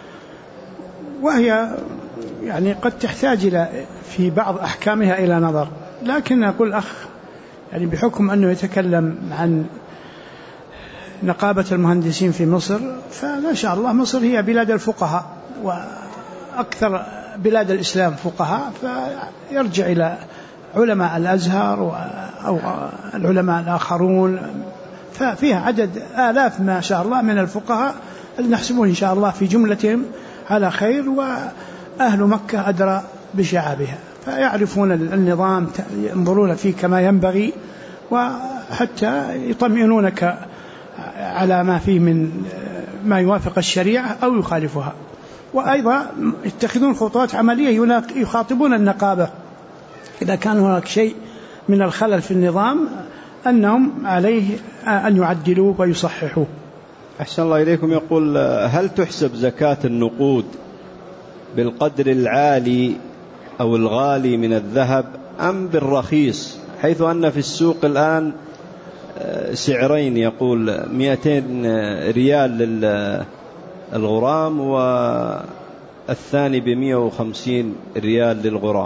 [SPEAKER 1] وهي يعني قد تحتاج إلى في بعض أحكامها إلى نظر. لكن أقول أخ يعني بحكم أنه يتكلم عن نقابة المهندسين في مصر، فما شاء الله مصر هي بلاد الفقهاء وأكثر بلاد الإسلام فقهاء، فيرجع إلى علماء الأزهر أو العلماء الآخرون، ففيها عدد آلاف ما شاء الله من الفقهاء اللي نحسبه إن شاء الله في جملتهم على خير، أهل مكة أدرى بشعابها، فيعرفون النظام، ينظرون فيه كما ينبغي، وحتى يطمئنونك على ما فيه من ما يوافق الشريعة أو يخالفها. وأيضا يتخذون خطوات عملية، يخاطبون النقابة إذا كان هناك شيء من الخلل في النظام أنهم عليه أن يعدلوه ويصححوه.
[SPEAKER 2] أحسن الله إليكم. يقول: هل تحسب زكاة النقود بالقدر العالي أو الغالي من الذهب أم بالرخيص، حيث أن في السوق الآن سعرين، يقول 200 ريال للغرام والثاني 150 ريال للغرام؟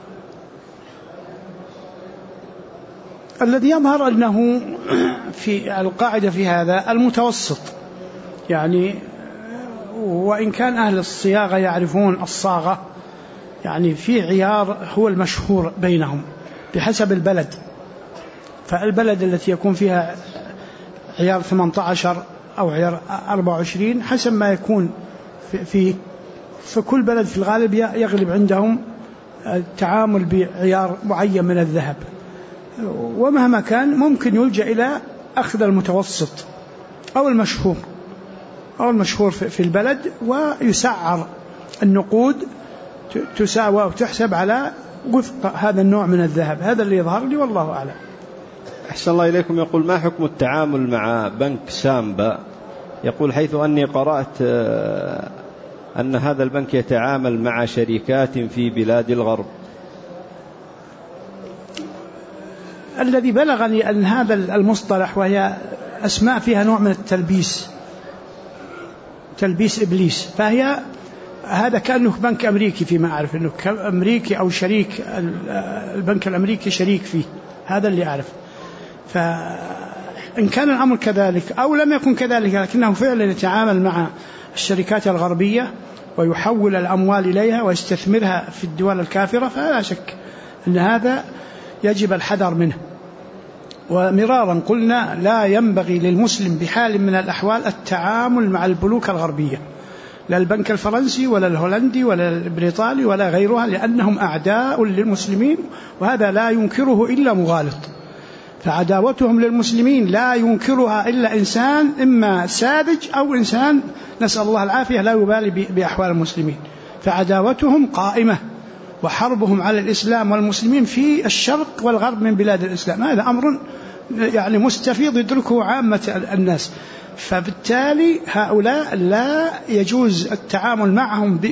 [SPEAKER 1] الذي يظهر أنه في القاعدة في هذا المتوسط، يعني وإن كان أهل الصياغة يعرفون الصاغة، يعني في عيار هو المشهور بينهم بحسب البلد، فالبلد التي يكون فيها عيار 18 أو عيار 24 حسب ما يكون في كل بلد في الغالب يغلب عندهم التعامل بعيار معين من الذهب. ومهما كان ممكن يلجأ إلى أخذ المتوسط أو المشهور في البلد، ويسعر النقود تساوى وتحسب على وفق هذا النوع من الذهب. هذا اللي يظهر لي والله أعلم.
[SPEAKER 2] أحسن الله إليكم. يقول: ما حكم التعامل مع بنك سامبا؟ يقول: حيث أني قرأت أن هذا البنك يتعامل مع شركات في بلاد الغرب.
[SPEAKER 1] الذي بلغني أن هذا المصطلح، وهي أسماء فيها نوع من تلبيس إبليس، فهي هذا كأنه بنك أمريكي، فيما أعرف أنه أمريكي أو شريك، البنك الأمريكي شريك فيه، هذا اللي أعرف. فإن كان الأمر كذلك أو لم يكن كذلك، لكنه فعلا يتعامل مع الشركات الغربية ويحول الأموال إليها ويستثمرها في الدول الكافرة، فلا شك أن هذا يجب الحذر منه. ومرارا قلنا لا ينبغي للمسلم بحال من الأحوال التعامل مع البنوك الغربية، لا البنك الفرنسي ولا الهولندي ولا البريطاني ولا غيرها، لأنهم أعداء للمسلمين، وهذا لا ينكره إلا مغالط. فعداوتهم للمسلمين لا ينكرها إلا إنسان إما ساذج أو إنسان نسأل الله العافية لا يبالي بأحوال المسلمين. فعداوتهم قائمة، وحربهم على الإسلام والمسلمين في الشرق والغرب من بلاد الإسلام، هذا أمر يعني مستفيض يدركه عامة الناس. فبالتالي هؤلاء لا يجوز التعامل معهم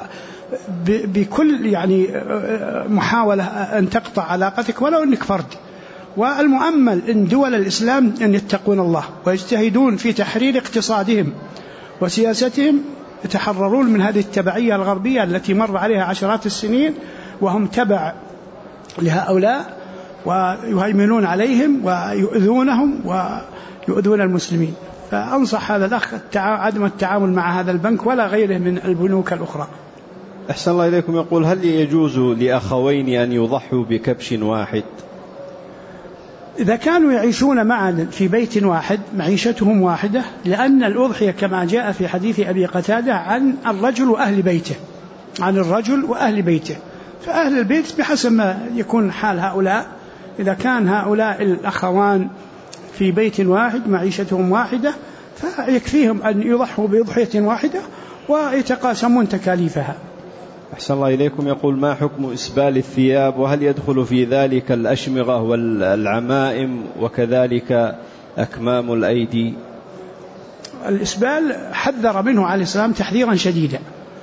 [SPEAKER 1] بكل يعني محاولة أن تقطع علاقتك ولو أنك فرد. والمؤمل إن دول الإسلام أن يتقون الله ويجتهدون في تحرير اقتصادهم وسياستهم، يتحررون من هذه التبعية الغربية التي مر عليها عشرات السنين وهم تبع لهؤلاء، ويهيمنون عليهم ويؤذونهم ويؤذون المسلمين. فأنصح هذا الأخ عدم التعامل مع هذا البنك ولا غيره من البنوك الأخرى.
[SPEAKER 2] أحسن الله إليكم. يقول: هل يجوز لأخوين أن يضحوا بكبش واحد؟
[SPEAKER 1] إذا كانوا يعيشون معا في بيت واحد معيشتهم واحدة، لأن الأضحية كما جاء في حديث أبي قتادة عن الرجل وأهل بيته، عن الرجل وأهل بيته، فأهل البيت بحسب ما يكون حال هؤلاء. إذا كان هؤلاء الأخوان في بيت واحد معيشتهم واحدة، فيكفيهم أن يضحوا بأضحية واحدة ويتقاسمون تكاليفها.
[SPEAKER 2] أحسن الله إليكم. يقول: ما حكم إسبال الثياب، وهل يدخل في ذلك الأشمغة والعمائم وكذلك أكمام الأيدي؟
[SPEAKER 1] الإسبال حذر منه عليه السلام تحذيرا شديدا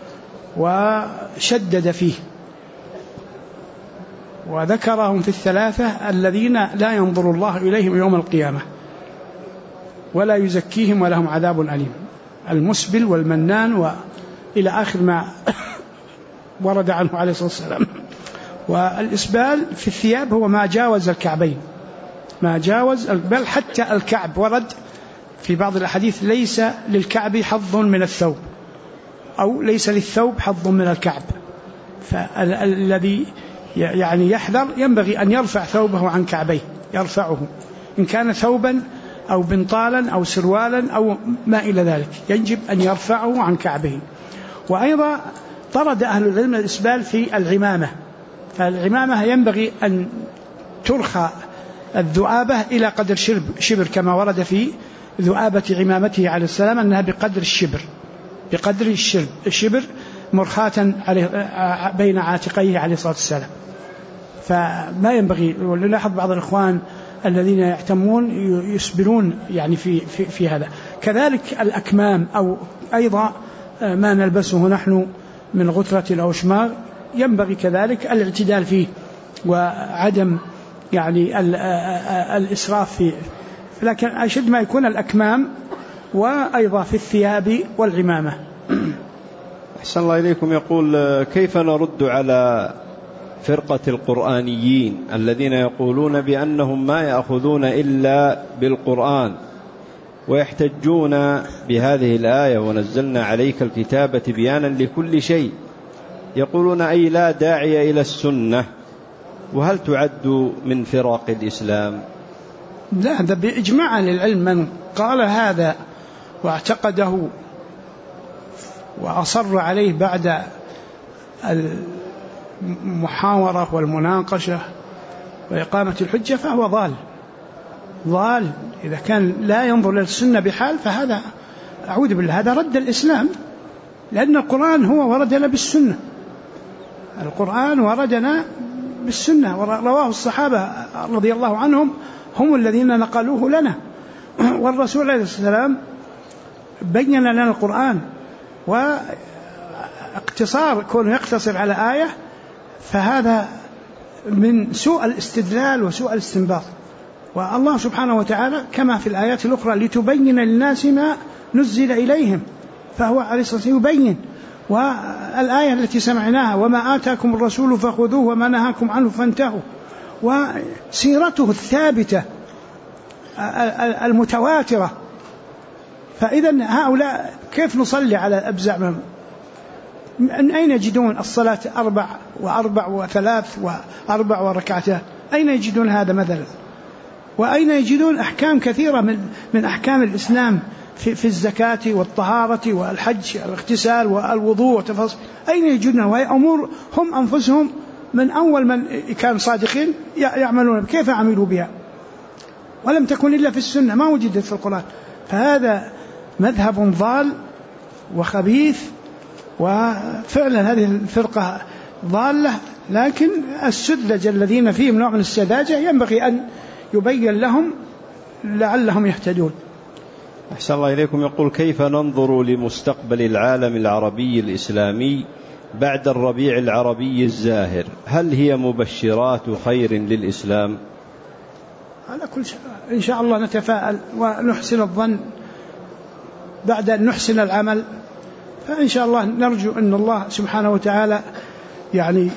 [SPEAKER 1] وشدد فيه، وذكرهم في الثلاثة الذين لا ينظر الله إليهم يوم القيامة ولا يزكيهم ولهم عذاب أليم: المسبل والمنان وإلى آخر ما ورد عنه عليه الصلاة والسلام. والإسبال في الثياب هو ما جاوز الكعبين، ما جاوز، بل حتى الكعب ورد في بعض الأحاديث: ليس للكعب حظ من الثوب، أو ليس للثوب حظ من الكعب. فالذي يعني يحذر ينبغي أن يرفع ثوبه عن كعبيه، يرفعه إن كان ثوبا أو بنطالا أو سروالا أو ما إلى ذلك، يجب أن يرفعه عن كعبيه. وأيضا طرد أهل العلم الإسبال في العمامة، فالعمامة ينبغي أن ترخى الذؤابة إلى قدر شبر كما ورد في ذؤابة عمامته عليه السلام أنها بقدر الشبر، بقدر الشبر مرخاة بين عاتقيه عليه الصلاة والسلام. فما ينبغي، ونلاحظ بعض الإخوان الذين يعتمون يسبلون يعني في هذا. كذلك الأكمام أو أيضا ما نلبسه نحن من غترة أو شماغ ينبغي كذلك الاعتدال فيه وعدم يعني الإسراف فيه، لكن أشد ما يكون الأكمام وأيضا في الثياب والعمامة.
[SPEAKER 2] أحسن الله إليكم. يقول: كيف نرد على فرقة القرآنيين الذين يقولون بأنهم ما يأخذون إلا بالقرآن ويحتجون بهذه الآية ونزلنا عليك الكتاب تبيانا لكل شيء، يقولون أي لا داعي إلى السنة، وهل تعد من فرق الإسلام؟
[SPEAKER 1] لا، هذا بإجماع للعلم من قال هذا واعتقده وأصر عليه بعد المحاورة والمناقشة وإقامة الحجة فهو ضال. إذا كان لا ينظر للسنة بحال فهذا أعوذ بالله هذا رد الإسلام، لأن القرآن هو وردنا بالسنة، القرآن وردنا بالسنة، ورواه الصحابة رضي الله عنهم هم الذين نقلوه لنا، والرسول عليه السلام بين لنا القرآن. واقتصار كونه يقتصر على آية فهذا من سوء الاستدلال وسوء الاستنباط. والله سبحانه وتعالى كما في الآيات الأخرى لتبين للناس ما نزل إليهم، فهو عليه الصلاة والسلام يبين. والآية التي سمعناها وما آتاكم الرسول فخذوه وما نهاكم عنه فانتهوا، وسيرته الثابتة المتواترة. فإذا هؤلاء كيف نصلي على أبزع منهم؟ من أين يجدون الصلاة 4 و4 و3 و4 وركعتان؟ أين يجدون هذا مثلا؟ وأين يجدون أحكام كثيرة من أحكام الإسلام في الزكاة والطهارة والحج الاغتسال والوضوء وتفاصيل؟ أين يجدونها؟ وهي أمور هم أنفسهم من أول من كان صادقين يعملون، كيف عملوا بها؟ ولم تكن إلا في السنة، ما وجدت في القرآن. فهذا مذهب ضال وخبيث، وفعلا هذه الفرقة ضالة، لكن السذج الذين فيهم نوع من السذاجة ينبغي أن يبين لهم لعلهم يهتدون.
[SPEAKER 2] أحسن الله إليكم. يقول: كيف ننظر لمستقبل العالم العربي الإسلامي بعد الربيع العربي الزاهر؟ هل هي مبشرات خير للإسلام؟
[SPEAKER 1] على كل شيء إن شاء الله نتفاءل ونحسن الظن بعد أن نحسن العمل، فإن شاء الله نرجو أن الله سبحانه وتعالى يعني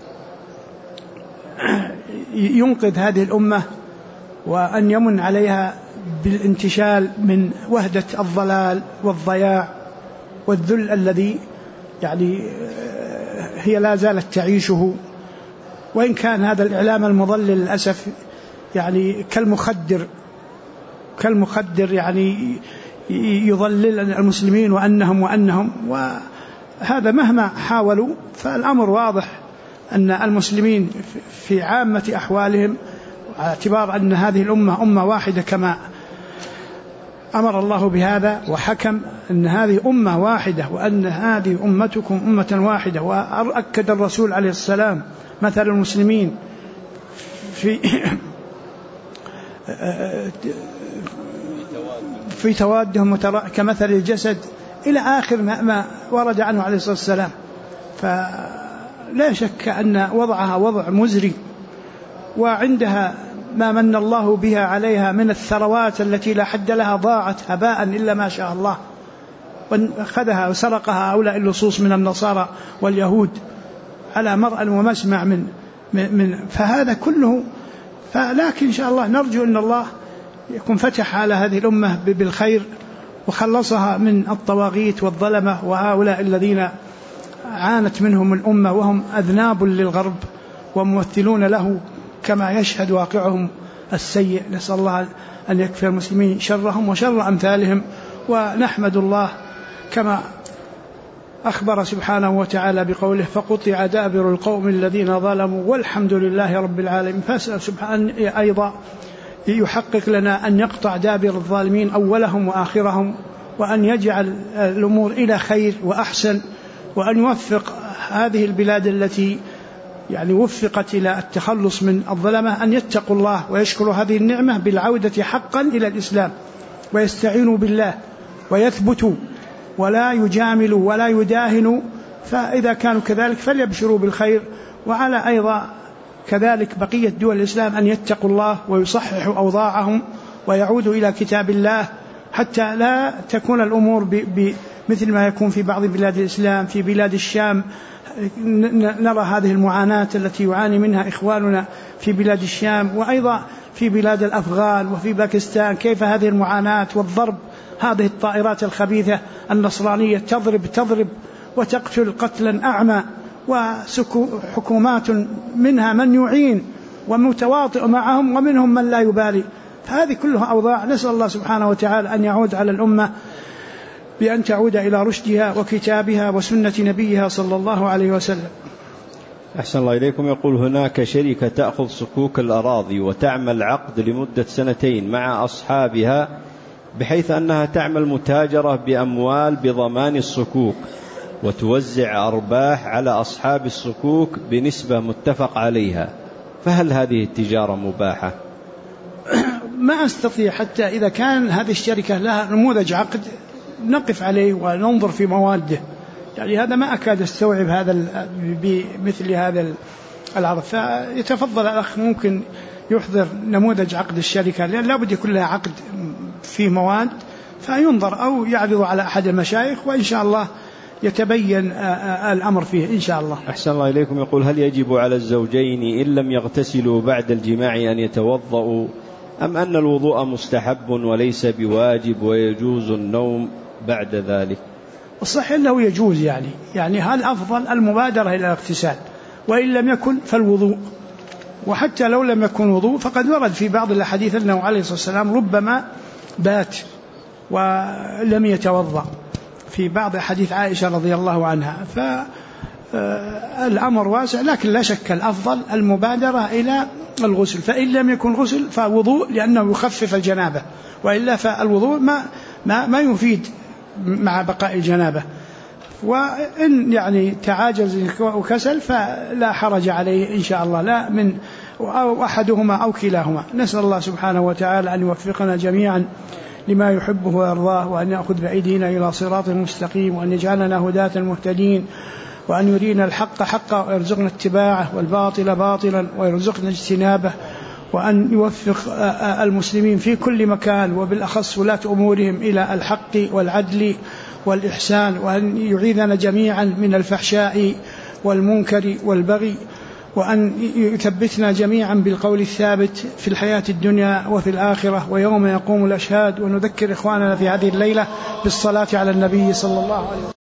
[SPEAKER 1] ينقذ هذه الأمة وأن يمن عليها بالانتشال من وهدة الضلال والضياع والذل الذي يعني هي لا زالت تعيشه. وإن كان هذا الإعلام المضلل للأسف يعني كالمخدر يعني يضلل المسلمين وأنهم، وهذا مهما حاولوا فالأمر واضح أن المسلمين في عامة أحوالهم، على اعتبار أن هذه الأمة أمة واحدة كما أمر الله بهذا وحكم أن هذه أمة واحدة وأن هذه أمتكم أمة واحدة. وأكد الرسول عليه السلام مثل المسلمين في توادهم كمثل الجسد إلى آخر ما ورد عنه عليه الصلاة والسلام. فلا شك أن وضعها وضع مزري، وعندها ما من الله بها عليها من الثروات التي لا حد لها ضاعت هباء إلا ما شاء الله، وأخذها وسرقها هؤلاء اللصوص من النصارى واليهود على مرأى ومسمع من فهذا كله. فلكن إن شاء الله نرجو أن الله يكون فتح على هذه الأمة بالخير وخلصها من الطواغيت والظلمة وهؤلاء الذين عانت منهم الأمة وهم أذناب للغرب وممثلون له كما يشهد واقعهم السيء. نسأل الله أن يكفي المسلمين شرهم وشر أمثالهم. ونحمد الله كما أخبر سبحانه وتعالى بقوله فقطع دابر القوم الذين ظلموا والحمد لله رب العالمين. فأسأل سبحانه أيضا يحقق لنا أن يقطع دابر الظالمين أولهم وآخرهم، وأن يجعل الأمور إلى خير وأحسن، وأن يوفق هذه البلاد التي يعني وفقت إلى التخلص من الظلمة أن يتقوا الله ويشكروا هذه النعمة بالعودة حقا إلى الإسلام، ويستعينوا بالله ويثبتوا ولا يجاملوا ولا يداهنوا. فإذا كانوا كذلك فليبشروا بالخير. وعلى أيضا كذلك بقية دول الإسلام أن يتقوا الله ويصححوا أوضاعهم ويعودوا إلى كتاب الله، حتى لا تكون الأمور مثل ما يكون في بعض بلاد الإسلام. في بلاد الشام نرى هذه المعاناة التي يعاني منها إخواننا في بلاد الشام، وأيضا في بلاد الأفغان وفي باكستان، كيف هذه المعاناة والضرب، هذه الطائرات الخبيثة النصرانية تضرب وتقتل قتلا أعمى، وحكومات منها من يعين ومتواطئ معهم ومنهم من لا يبالي. فهذه كلها أوضاع نسأل الله سبحانه وتعالى أن يعود على الأمة بأن تعود إلى رشدها وكتابها وسنة نبيها صلى الله عليه وسلم.
[SPEAKER 2] أحسن الله إليكم. يقول هناك شركة تأخذ صكوك الأراضي وتعمل عقد لمدة 2 مع أصحابها، بحيث أنها تعمل متاجرة بأموال بضمان الصكوك، وتوزع أرباح على أصحاب الصكوك بنسبة متفق عليها، فهل هذه التجارة مباحة؟
[SPEAKER 1] ما أستطيع، حتى إذا كان هذه الشركة لها نموذج عقد نقف عليه وننظر في مواده، يعني هذا ما أكاد استوعب هذا بمثل هذا العرض. فيتفضل الأخ ممكن يحضر نموذج عقد الشركة، لأن لا بد يكون لها عقد في مواد، فينظر أو يعرض على أحد المشايخ، وإن شاء الله يتبين الأمر فيه إن شاء الله.
[SPEAKER 2] أحسن الله إليكم. يقول هل يجب على الزوجين إن لم يغتسلوا بعد الجماع أن يتوضأوا، أم أن الوضوء مستحب وليس بواجب ويجوز النوم بعد ذلك؟
[SPEAKER 1] الصحيح أنه يجوز، يعني هل أفضل المبادرة إلى الاغتسال، وإن لم يكن فالوضوء. وحتى لو لم يكن وضوء فقد ورد في بعض الأحاديث أنه عليه الصلاة والسلام ربما بات ولم يتوضأ، في بعض حديث عائشة رضي الله عنها. فالأمر واسع، لكن لا شك الأفضل المبادرة إلى الغسل، فإن لم يكن غسل فوضوء لأنه يخفف الجنابة، وإلا فالوضوء ما يفيد مع بقاء الجنابة. وإن يعني تعاجز وكسل فلا حرج عليه إن شاء الله، لا من أو أحدهما أو كلاهما. نسأل الله سبحانه وتعالى أن يوفقنا جميعا لما يحبه ويرضاه، وأن يأخذ بأيدينا إلى صراط مستقيم، وأن يجعلنا هداة مهتدين، وأن يرينا الحق حقا ويرزقنا اتباعه، والباطل باطلا ويرزقنا اجتنابه، وأن يوفق المسلمين في كل مكان وبالأخص ولاة أمورهم إلى الحق والعدل والإحسان، وأن يعيذنا جميعا من الفحشاء والمنكر والبغي، وأن يثبتنا جميعا بالقول الثابت في الحياة الدنيا وفي الآخرة ويوم يقوم الأشهاد. ونذكر إخواننا في هذه الليلة بالصلاة على النبي صلى الله عليه وسلم.